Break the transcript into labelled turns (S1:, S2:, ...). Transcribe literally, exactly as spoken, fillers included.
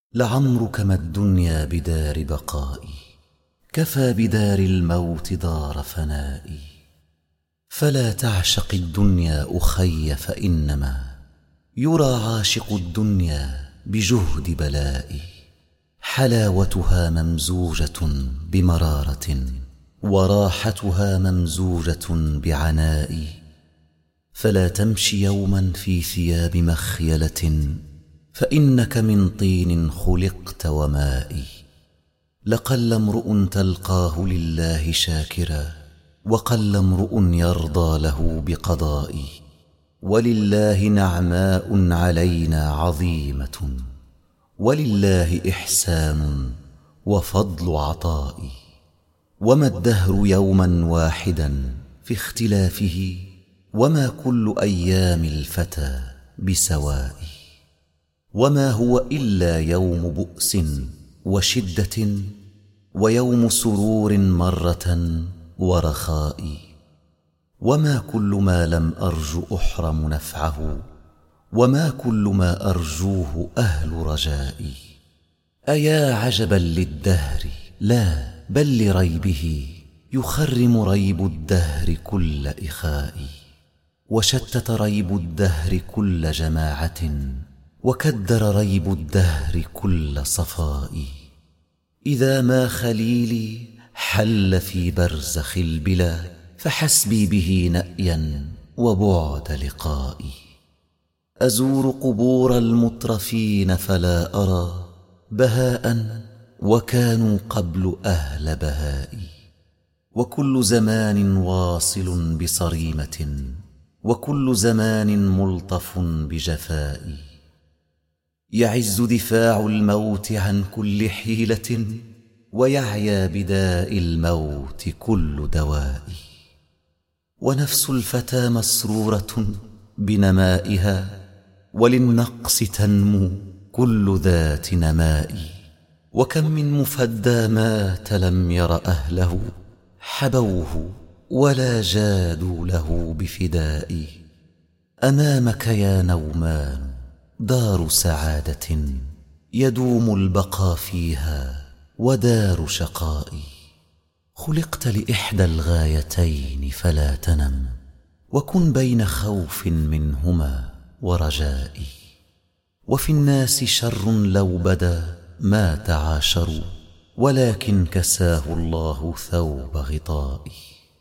S1: لعمرك ما الدنيا بدار بقائي، كفى بدار الموت دار فنائي. فلا تعشق الدنيا أخي، فإنما يرى عاشق الدنيا بجهد بلائي. حلاوتها ممزوجة بمرارة، وراحتها ممزوجة بعناء. فلا تمش يوما في ثياب مخيلة، فإنك من طين خلقت وماء. لقل امرؤ تلقاه لله شاكرا، وقل امرؤ يرضى له بقضائي. ولله نعماء علينا عظيمة، ولله إحسان وفضل عطائي. وما الدهر يوما واحدا في اختلافه، وما كل أيام الفتى بسواء. وما هو إلا يوم بؤس وشدة، ويوم سرور مرة ورخاء. وما كل ما لم أرج أحرم نفعه، وما كل ما أرجوه أهل رجائي. أيا عجبا للدهر لا بل لريبه، يخرم ريب الدهر كل إخاء. وشتت ريب الدهر كل جماعة، وكدر ريب الدهر كل صفاء. إذا ما خليلي حل في برزخ البلا، فحسبي به نأيا وبعد لقائي. أزور قبور المترفين فلا أرى بهاء، وكانوا قبل أهل بهائي. وكل زمان واصل بصريمة، وكل زمان ملطف بجفائي. يعز دفاع الموت عن كل حيلة، ويعيا بداء الموت كل دواء. ونفس الفتى مسرورة بنمائها، وللنقص تنمو كل ذات نماء. وكم من مفدى مات لم ير أهله، حبوه ولا جادوا له بفداء. أمامك يا نومان دار سعادة، يدوم البقا فيها ودار شقاء. خلقت لإحدى الغايتين فلا تنم، وكن بين خوف منهما ورجاء. وفي الناس شر لو بدا ما تعاشروا، ولكن كساه الله ثوب غطاء.